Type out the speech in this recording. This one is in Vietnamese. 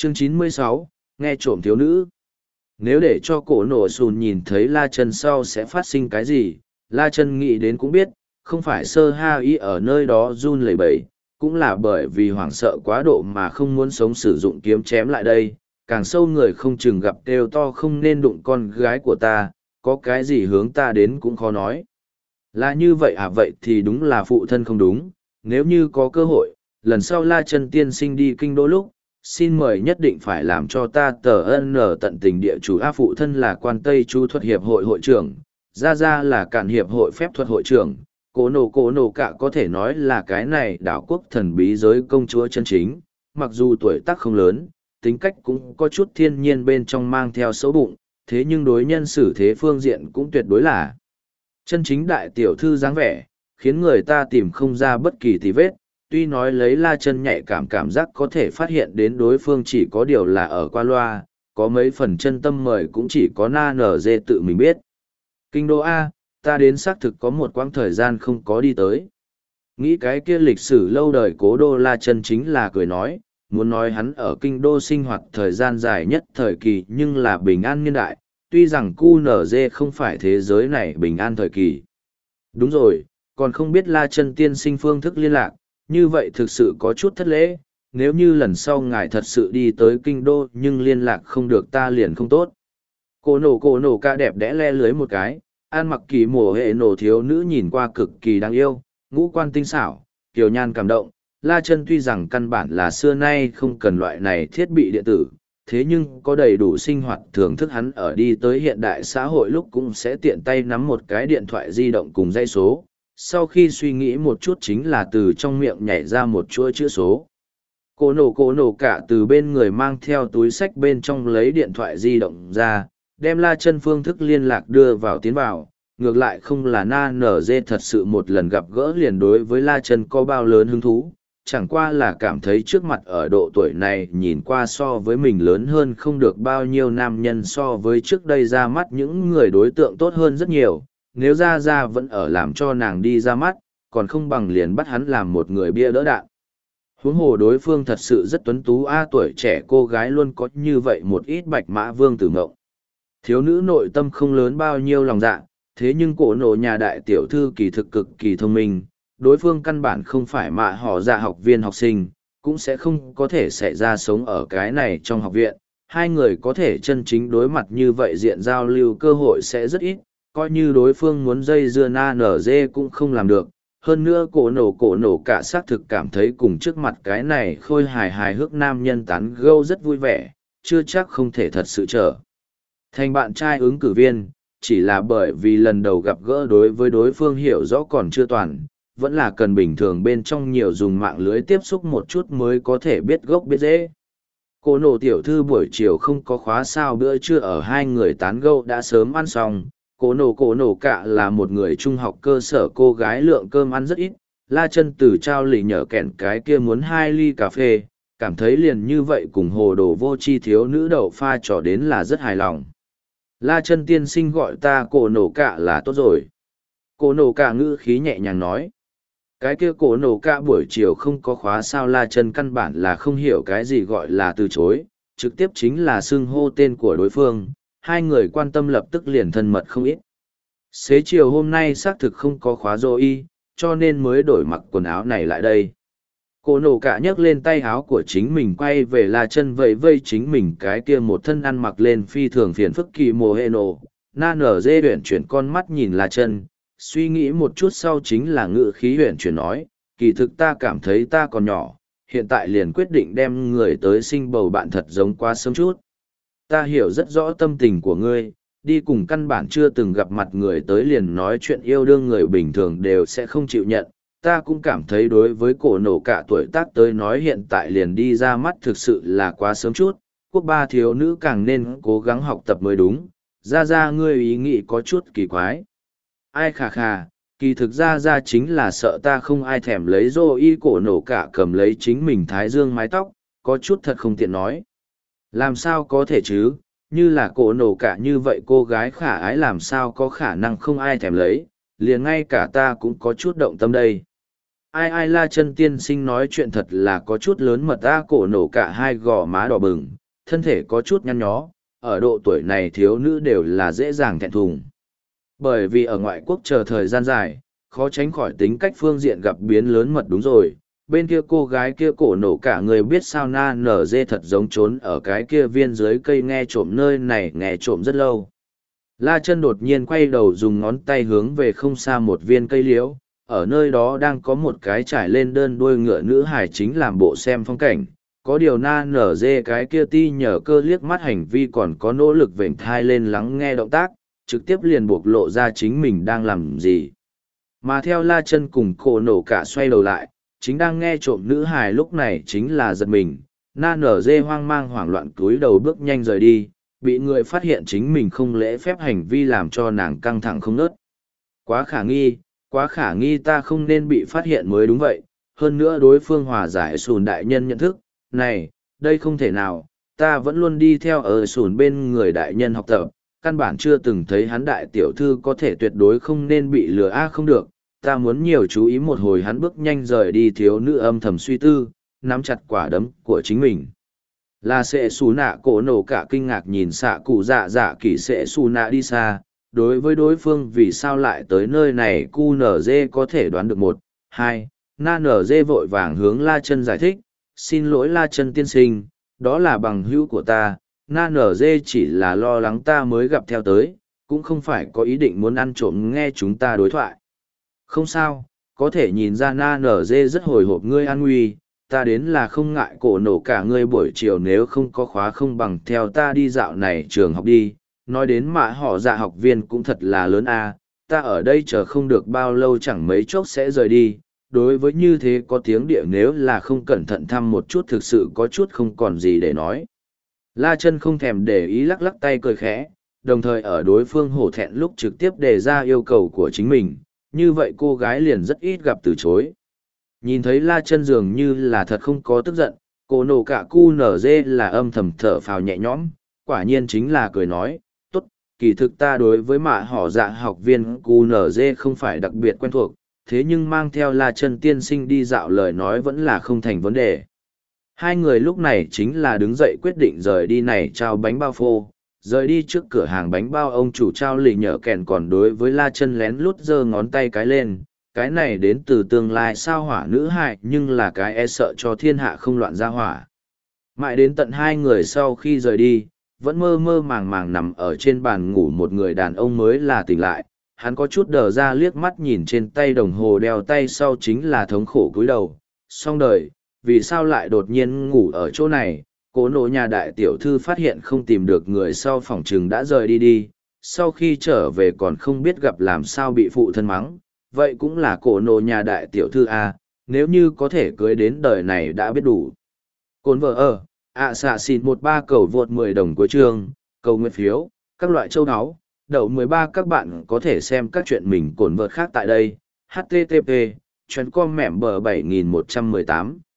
Chương 96, nghe trộm thiếu nữ. Nếu để cho cổ nổ sùn nhìn thấy La Chân sau sẽ phát sinh cái gì, La Chân nghĩ đến cũng biết, không phải sơ ha y ở nơi đó run lẩy bẩy, cũng là bởi vì hoảng sợ quá độ mà không muốn sống sử dụng kiếm chém lại đây, càng sâu người không chừng gặp kêu to không nên đụng con gái của ta, có cái gì hướng ta đến cũng khó nói. Là như vậy à, vậy thì đúng là phụ thân không đúng, nếu như có cơ hội, lần sau La Chân tiên sinh đi kinh đô lúc, xin mời nhất định phải làm cho ta tờ ân nở tận tình địa chủ. A phụ thân là quan Tây Chu thuật hiệp hội hội trưởng, Gia là cản hiệp hội phép thuật hội trưởng, cổ nổ cả có thể nói là cái này đảo quốc thần bí giới công chúa chân chính, mặc dù tuổi tác không lớn, tính cách cũng có chút thiên nhiên bên trong mang theo xấu bụng, thế nhưng đối nhân xử thế phương diện cũng tuyệt đối là chân chính đại tiểu thư dáng vẻ, khiến người ta tìm không ra bất kỳ tì vết. Tuy nói lấy La Chân nhạy cảm giác có thể phát hiện đến đối phương chỉ có điều là ở qua loa, có mấy phần chân tâm mời cũng chỉ có na nở dê tự mình biết. Kinh đô A, ta đến xác thực có một quãng thời gian không có đi tới. Nghĩ cái kia lịch sử lâu đời cố đô La Chân chính là cười nói, muốn nói hắn ở kinh đô sinh hoạt thời gian dài nhất thời kỳ nhưng là bình an niên đại, tuy rằng QNZ không phải thế giới này bình an thời kỳ. Đúng rồi, còn không biết La Chân tiên sinh phương thức liên lạc, như vậy thực sự có chút thất lễ, nếu như lần sau ngài thật sự đi tới kinh đô nhưng liên lạc không được ta liền không tốt. Cổ nổ ca đẹp đẽ le lưới một cái, an mặc kỳ mùa hệ nổ thiếu nữ nhìn qua cực kỳ đáng yêu, ngũ quan tinh xảo, kiều nhan cảm động. La Chân tuy rằng căn bản là xưa nay không cần loại này thiết bị điện tử, thế nhưng có đầy đủ sinh hoạt thưởng thức, hắn ở đi tới hiện đại xã hội lúc cũng sẽ tiện tay nắm một cái điện thoại di động cùng dây số. Sau khi suy nghĩ một chút chính là từ trong miệng nhảy ra một chuỗi chữ số. Cổ nổ cả từ bên người mang theo túi xách bên trong lấy điện thoại di động ra, đem La Chân phương thức liên lạc đưa vào tiến vào. Ngược lại không là na nở dê thật sự một lần gặp gỡ liền đối với La Chân có bao lớn hứng thú, chẳng qua là cảm thấy trước mặt ở độ tuổi này nhìn qua so với mình lớn hơn không được bao nhiêu nam nhân so với trước đây ra mắt những người đối tượng tốt hơn rất nhiều. Nếu ra vẫn ở làm cho nàng đi ra mắt, còn không bằng liền bắt hắn làm một người bia đỡ đạn. Huống hồ đối phương thật sự rất tuấn tú, tuổi trẻ cô gái luôn có như vậy một ít bạch mã vương tử ngộng. Thiếu nữ nội tâm không lớn bao nhiêu lòng dạ, thế nhưng cổ nổ nhà đại tiểu thư kỳ thực cực kỳ thông minh, đối phương căn bản không phải mạ họ dạ học viên học sinh, cũng sẽ không có thể xảy ra sống ở cái này trong học viện. Hai người có thể chân chính đối mặt như vậy diện giao lưu cơ hội sẽ rất ít, coi như đối phương muốn dây dưa na nở dê cũng không làm được. Hơn nữa cổ nổ cả xác thực cảm thấy cùng trước mặt cái này khôi hài hước nam nhân tán gẫu rất vui vẻ, chưa chắc không thể thật sự trở thành bạn trai ứng cử viên, chỉ là bởi vì lần đầu gặp gỡ đối với đối phương hiểu rõ còn chưa toàn, vẫn là cần bình thường bên trong nhiều dùng mạng lưới tiếp xúc một chút mới có thể biết gốc biết rễ. Cổ nổ tiểu thư buổi chiều không có khóa sao bữa trưa ở hai người tán gẫu đã sớm ăn xong. Cổ nổ cả là một người trung học cơ sở, cô gái lượng cơm ăn rất ít. La Chân từ trao lì nhở kẹn cái kia muốn 2 ly cà phê, cảm thấy liền như vậy cùng hồ đồ vô tri thiếu nữ đậu pha trò đến là rất hài lòng. La Chân tiên sinh gọi ta cổ nổ cả là tốt rồi. Cổ nổ cả ngữ khí nhẹ nhàng nói. Cái kia cổ nổ cả buổi chiều không có khóa sao La Chân căn bản là không hiểu cái gì gọi là từ chối, trực tiếp chính là xưng hô tên của đối phương. Hai người quan tâm lập tức liền thân mật không ít. Xế chiều hôm nay xác thực không có khóa dô y, cho nên mới đổi mặc quần áo này lại đây. Cổ nổ cả nhấc lên tay áo của chính mình quay về La Chân vẫy vây chính mình cái kia một thân ăn mặc lên phi thường phiền phức kỳ mồ hệ nổ. Na nở dê huyển chuyển con mắt nhìn La Chân, suy nghĩ một chút sau chính là ngữ khí huyển chuyển nói, kỳ thực ta cảm thấy ta còn nhỏ, hiện tại liền quyết định đem người tới sinh bầu bạn thật giống quá sớm chút. Ta hiểu rất rõ tâm tình của ngươi, đi cùng căn bản chưa từng gặp mặt người tới liền nói chuyện yêu đương người bình thường đều sẽ không chịu nhận. Ta cũng cảm thấy đối với cổ nổ cả tuổi tác tới nói hiện tại liền đi ra mắt thực sự là quá sớm chút, quốc ba thiếu nữ càng nên cố gắng học tập mới đúng. Ra ngươi ý nghĩ có chút kỳ quái. Ai khà, kỳ thực ra chính là sợ ta không ai thèm lấy dô y. Cổ nổ cả cầm lấy chính mình thái dương mái tóc, có chút thật không tiện nói. Làm sao có thể chứ, như là cổ nổ cả như vậy cô gái khả ái làm sao có khả năng không ai thèm lấy, liền ngay cả ta cũng có chút động tâm đây. Ai ai La Chân tiên sinh nói chuyện thật là có chút lớn mật ta, cổ nổ cả hai gò má đỏ bừng, thân thể có chút nhăn nhó, ở độ tuổi này thiếu nữ đều là dễ dàng thẹn thùng. Bởi vì ở ngoại quốc chờ thời gian dài, khó tránh khỏi tính cách phương diện gặp biến lớn mật đúng rồi. Bên kia cô gái kia cổ nổ cả người biết sao na nở dê thật giống trốn ở cái kia viên dưới cây nghe trộm, nơi này nghe trộm rất lâu. La Chân đột nhiên quay đầu dùng ngón tay hướng về không xa một viên cây liễu, ở nơi đó đang có một cái trải lên đơn đuôi ngựa nữ hải chính làm bộ xem phong cảnh. Có điều na nở dê cái kia ti nhờ cơ liếc mắt hành vi còn có nỗ lực vểnh thai lên lắng nghe động tác, trực tiếp liền buộc lộ ra chính mình đang làm gì. Mà theo La Chân cùng cổ nổ cả xoay đầu lại, chính đang nghe trộm nữ hài lúc này chính là giật mình, na nở dê hoang mang hoảng loạn cúi đầu bước nhanh rời đi, bị người phát hiện chính mình không lễ phép hành vi làm cho nàng căng thẳng không nớt. Quá khả nghi ta không nên bị phát hiện mới đúng vậy, hơn nữa đối phương hòa giải sùn đại nhân nhận thức, này, đây không thể nào, ta vẫn luôn đi theo ở sùn bên người đại nhân học tập, căn bản chưa từng thấy hắn đại tiểu thư có thể tuyệt đối không nên bị lừa không được, ta muốn nhiều chú ý một hồi. Hắn bước nhanh rời đi, thiếu nữ âm thầm suy tư, nắm chặt quả đấm của chính mình. Là sệ xù nạ cổ nổ cả kinh ngạc nhìn xạ cụ dạ dạ kỳ sệ xù nạ đi xa, đối với đối phương vì sao lại tới nơi này cu nở dê có thể đoán được một, hai, na nở dê vội vàng hướng La Chân giải thích, xin lỗi La Chân tiên sinh, đó là bằng hữu của ta, na nở dê chỉ là lo lắng ta mới gặp theo tới, cũng không phải có ý định muốn ăn trộm nghe chúng ta đối thoại. Không sao, có thể nhìn ra na nở dê rất hồi hộp ngươi an nguy, ta đến là không ngại cổ nổ cả ngươi buổi chiều nếu không có khóa không bằng theo ta đi dạo này trường học đi. Nói đến mà họ dạ học viên cũng thật là lớn ta ở đây chờ không được bao lâu chẳng mấy chốc sẽ rời đi. Đối với như thế có tiếng địa nếu là không cẩn thận thăm một chút thực sự có chút không còn gì để nói. La Chân không thèm để ý lắc lắc tay cười khẽ, đồng thời ở đối phương hổ thẹn lúc trực tiếp đề ra yêu cầu của chính mình, như vậy cô gái liền rất ít gặp từ chối. Nhìn thấy La Chân dường như là thật không có tức giận, cổ nổ cả cu nở dê là âm thầm thở phào nhẹ nhõm, quả nhiên chính là cười nói, tốt, kỳ thực ta đối với mạ họ dạ học viên cu nở dê không phải đặc biệt quen thuộc, thế nhưng mang theo La Chân tiên sinh đi dạo lời nói vẫn là không thành vấn đề. Hai người lúc này chính là đứng dậy quyết định rời đi này trao bánh bao phô, rời đi trước cửa hàng bánh bao ông chủ trao lì nhở kèn còn đối với La Chân lén lút giơ ngón tay cái lên, cái này đến từ tương lai sao hỏa nữ hại nhưng là cái e sợ cho thiên hạ không loạn ra hỏa. Mãi đến tận hai người sau khi rời đi, vẫn mơ mơ màng màng nằm ở trên bàn ngủ một người đàn ông mới là tỉnh lại, hắn có chút đờ ra liếc mắt nhìn trên tay đồng hồ đeo tay sau chính là thống khổ cúi đầu, xong đời, vì sao lại đột nhiên ngủ ở chỗ này, cố nộ nhà đại tiểu thư phát hiện không tìm được người sau phòng trừng đã rời đi, sau khi trở về còn không biết gặp làm sao bị phụ thân mắng, vậy cũng là cổ nộ nhà đại tiểu thư nếu như có thể cưới đến đời này đã biết đủ. Cồn vợ xạ xịt 13 cầu vượt 10 đồng của chương, cầu nguyện phiếu, các loại châu áo, đậu 13 các bạn có thể xem các chuyện mình cồn vợt khác tại đây, http, chuyến com mẻm bờ 7118.